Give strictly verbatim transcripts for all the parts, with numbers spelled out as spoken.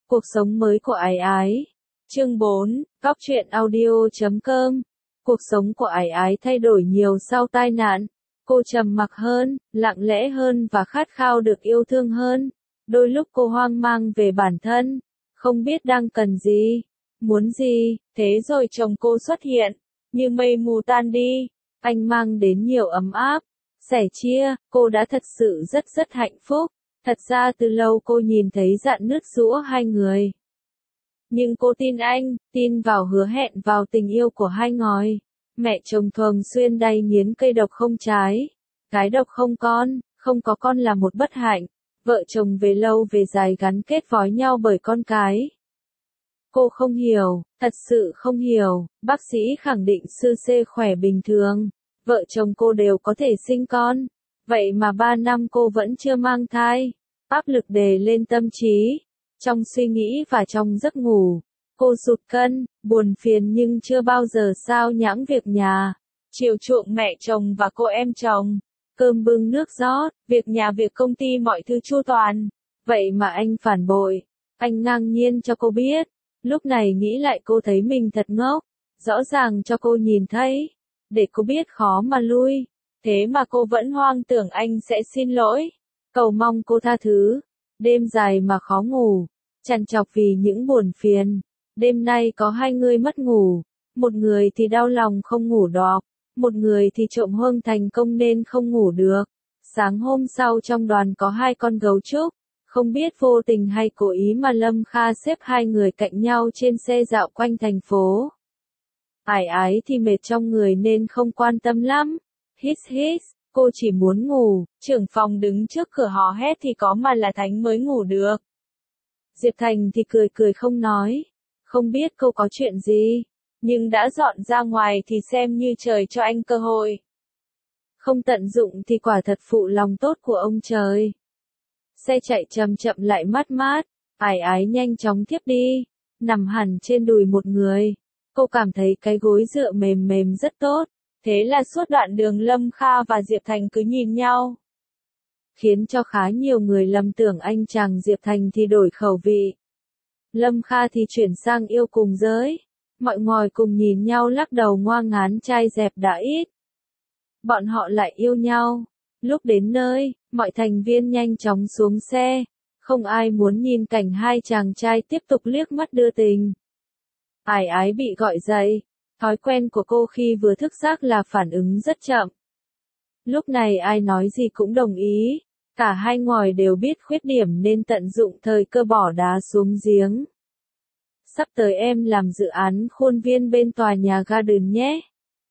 Cuộc sống mới của Ái Ái. Chương bốn, Góc truyện audio.com. Cuộc sống của Ái Ái thay đổi nhiều sau tai nạn. Cô trầm mặc hơn, lặng lẽ hơn và khát khao được yêu thương hơn. Đôi lúc cô hoang mang về bản thân, không biết đang cần gì, muốn gì, thế rồi chồng cô xuất hiện, như mây mù tan đi. Anh mang đến nhiều ấm áp, sẻ chia, cô đã thật sự rất rất hạnh phúc. Thật ra từ lâu cô nhìn thấy rạn nứt giữa hai người. Nhưng cô tin anh, tin vào hứa hẹn vào tình yêu của hai ngòi. Mẹ chồng thường xuyên đay nghiến cây độc không trái, gái độc không con, không có con là một bất hạnh. Vợ chồng về lâu về dài gắn kết vói nhau bởi con cái. Cô không hiểu, thật sự không hiểu, bác sĩ khẳng định sư xê khỏe bình thường, vợ chồng cô đều có thể sinh con. Vậy mà ba năm cô vẫn chưa mang thai, áp lực đè lên tâm trí. Trong suy nghĩ và trong giấc ngủ, cô sụt cân, buồn phiền nhưng chưa bao giờ sao nhãng việc nhà, chiều chuộng mẹ chồng và cô em chồng, cơm bưng nước rót, việc nhà việc công ty mọi thứ chu toàn. Vậy mà anh phản bội, anh ngang nhiên cho cô biết. Lúc này nghĩ lại cô thấy mình thật ngốc, rõ ràng cho cô nhìn thấy, để cô biết khó mà lui. Thế mà cô vẫn hoang tưởng anh sẽ xin lỗi, cầu mong cô tha thứ. Đêm dài mà khó ngủ, trằn trọc vì những buồn phiền. Đêm nay có hai người mất ngủ, một người thì đau lòng không ngủ được, một người thì trộm hương thành công nên không ngủ được. Sáng hôm sau trong đoàn có hai con gấu trúc, không biết vô tình hay cố ý mà Lâm Kha xếp hai người cạnh nhau trên xe dạo quanh thành phố. Ái Ái thì mệt trong người nên không quan tâm lắm. Hít hít, cô chỉ muốn ngủ. Trưởng phòng đứng trước cửa hò hét thì có mà là Thánh mới ngủ được. Diệp Thành thì cười cười không nói. Không biết cô có chuyện gì, nhưng đã dọn ra ngoài thì xem như trời cho anh cơ hội. Không tận dụng thì quả thật phụ lòng tốt của ông trời. Xe chạy chậm chậm lại mát mát, Ái Ái nhanh chóng thiếp đi, nằm hẳn trên đùi một người. Cô cảm thấy cái gối dựa mềm mềm rất tốt, thế là suốt đoạn đường Lâm Kha và Diệp Thành cứ nhìn nhau. Khiến cho khá nhiều người lầm tưởng anh chàng Diệp Thành thì đổi khẩu vị. Lâm Kha thì chuyển sang yêu cùng giới. Mọi ngồi cùng nhìn nhau lắc đầu ngoa ngán trai dẹp đã ít. Bọn họ lại yêu nhau. Lúc đến nơi, mọi thành viên nhanh chóng xuống xe. Không ai muốn nhìn cảnh hai chàng trai tiếp tục liếc mắt đưa tình. Ái Ái bị gọi dậy. Thói quen của cô khi vừa thức giấc là phản ứng rất chậm. Lúc này ai nói gì cũng đồng ý. Cả hai ngòi đều biết khuyết điểm nên tận dụng thời cơ bỏ đá xuống giếng. Sắp tới em làm dự án khuôn viên bên tòa nhà Garden nhé.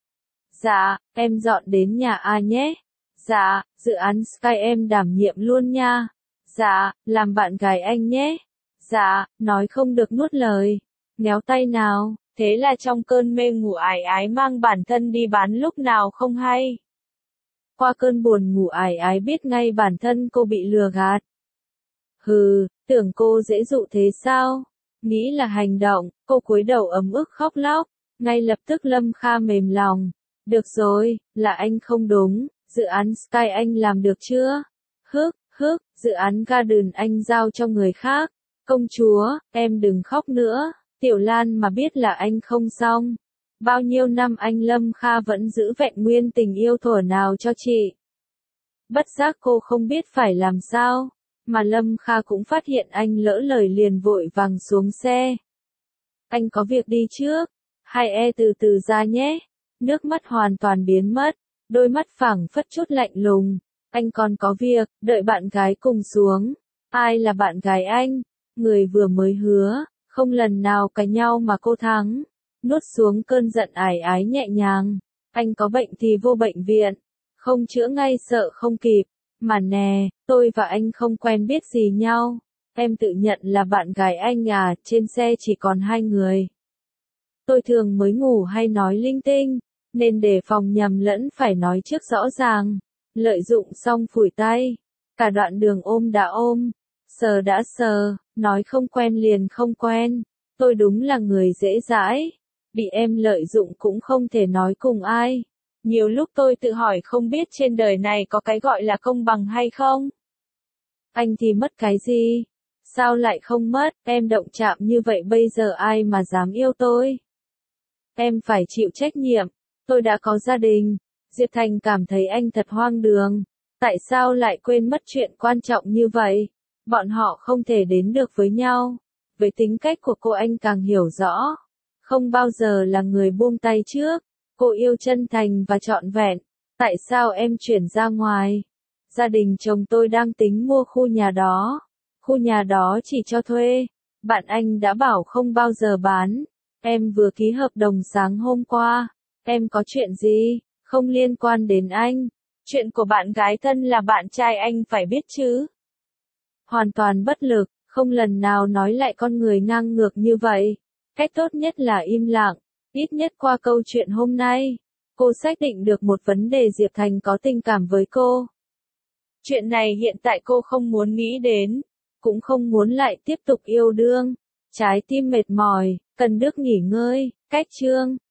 Dạ, em dọn đến nhà A nhé. Dạ, dự án Sky em đảm nhiệm luôn nha. Dạ, làm bạn gái anh nhé. Dạ, nói không được nuốt lời. Néo tay nào, thế là trong cơn mê ngủ Ái Ái mang bản thân đi bán lúc nào không hay. Qua cơn buồn ngủ Ái Ái biết ngay bản thân cô bị lừa gạt. Hừ, tưởng cô dễ dụ thế sao? Nghĩ là hành động, cô cúi đầu ấm ức khóc lóc. Ngay lập tức Lâm Kha mềm lòng. Được rồi, là anh không đúng, dự án Sky anh làm được chưa? Hức, hức, dự án Garden anh giao cho người khác. Công chúa, em đừng khóc nữa, Tiểu Lan mà biết là anh không xong. Bao nhiêu năm anh Lâm Kha vẫn giữ vẹn nguyên tình yêu thuở nào cho chị. Bất giác cô không biết phải làm sao, mà Lâm Kha cũng phát hiện anh lỡ lời liền vội vàng xuống xe. Anh có việc đi trước, hai e từ từ ra nhé. Nước mắt hoàn toàn biến mất, đôi mắt phẳng phất chút lạnh lùng. Anh còn có việc, đợi bạn gái cùng xuống. Ai là bạn gái anh? Người vừa mới hứa, không lần nào cãi nhau mà cô thắng. Nuốt xuống cơn giận Ái Ái nhẹ nhàng. Anh có bệnh thì vô bệnh viện, không chữa ngay sợ không kịp. Mà nè, tôi và anh không quen biết gì nhau. Em tự nhận là bạn gái anh à, trên xe chỉ còn hai người. Tôi thường mới ngủ hay nói linh tinh, nên để phòng nhầm lẫn phải nói trước rõ ràng. Lợi dụng xong phủi tay, cả đoạn đường ôm đã ôm, sờ đã sờ, nói không quen liền không quen. Tôi đúng là người dễ dãi, bị em lợi dụng cũng không thể nói cùng ai. Nhiều lúc tôi tự hỏi không biết trên đời này có cái gọi là công bằng hay không. Anh thì mất cái gì? Sao lại không mất, em động chạm như vậy bây giờ ai mà dám yêu tôi? Em phải chịu trách nhiệm, tôi đã có gia đình. Diệp Thành cảm thấy anh thật hoang đường. Tại sao lại quên mất chuyện quan trọng như vậy? Bọn họ không thể đến được với nhau. Với tính cách của cô anh càng hiểu rõ. Không bao giờ là người buông tay trước. Cô yêu chân thành và trọn vẹn. Tại sao em chuyển ra ngoài? Gia đình chồng tôi đang tính mua khu nhà đó. Khu nhà đó chỉ cho thuê. Bạn anh đã bảo không bao giờ bán. Em vừa ký hợp đồng sáng hôm qua. Em có chuyện gì? Không liên quan đến anh. Chuyện của bạn gái thân là bạn trai anh phải biết chứ. Hoàn toàn bất lực, không lần nào nói lại con người ngang ngược như vậy. Cách tốt nhất là im lặng. Ít nhất qua câu chuyện hôm nay, cô xác định được một vấn đề, Diệp Thành có tình cảm với cô. Chuyện này hiện tại cô không muốn nghĩ đến, cũng không muốn lại tiếp tục yêu đương. Trái tim mệt mỏi, cần được nghỉ ngơi. Cách chương